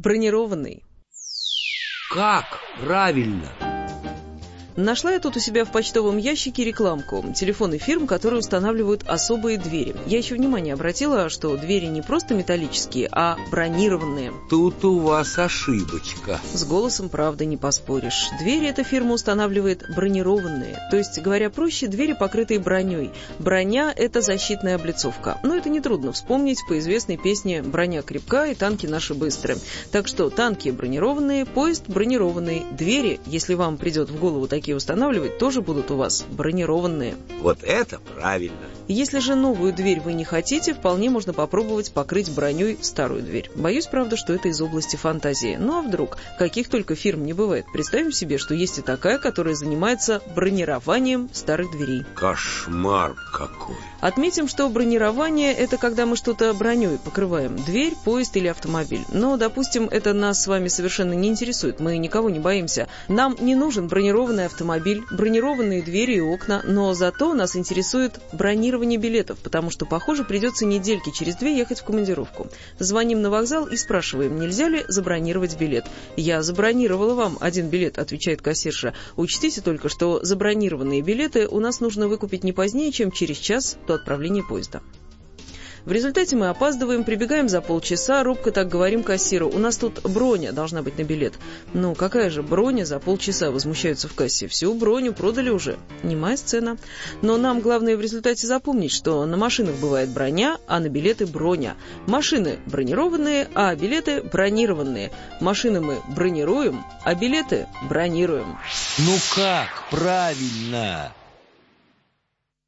бронированный. Как правильно? Нашла я тут у себя в почтовом ящике рекламку. Телефоны фирм, которые устанавливают особые двери. Я еще внимание обратила, что двери не просто металлические, а бронированные. Тут у вас ошибочка. С голосом, правда, не поспоришь. Двери эта фирма устанавливает бронированные. То есть, говоря проще, двери, покрытые броней. Броня – это защитная облицовка. Но это нетрудно вспомнить по известной песне «Броня крепка и танки наши быстрые». Так что танки бронированные, поезд бронированный. Двери, если вам придет в голову такие устанавливать, тоже будут у вас бронированные. Вот это правильно. Если же новую дверь вы не хотите, вполне можно попробовать покрыть броней старую дверь. Боюсь, правда, что это из области фантазии. Ну а вдруг? Каких только фирм не бывает. Представим себе, что есть и такая, которая занимается бронированием старых дверей. Кошмар какой. Отметим, что бронирование – это когда мы что-то броней покрываем. Дверь, поезд или автомобиль. Но, допустим, это нас с вами совершенно не интересует. Мы никого не боимся. Нам не нужен бронированный автомобиль, бронированные двери и окна, но зато нас интересует бронирование билетов, потому что, похоже, придется недельки через 2 ехать в командировку. Звоним на вокзал и спрашиваем, нельзя ли забронировать билет. «Я забронировала вам 1 билет», — отвечает кассирша. «Учтите только, что забронированные билеты у нас нужно выкупить не позднее, чем через час до отправления поезда». В результате мы опаздываем, прибегаем за полчаса, робко так говорим кассиру: «У нас тут броня должна быть на билет». «Ну, какая же броня за полчаса?» — возмущаются в кассе. «Всю броню продали уже». Немая сцена. Но нам главное в результате запомнить, что на машинах бывает броня, а на билеты броня. Машины бронированные, а билеты бронированные. Машины мы бронируем, а билеты бронируем. Ну как правильно?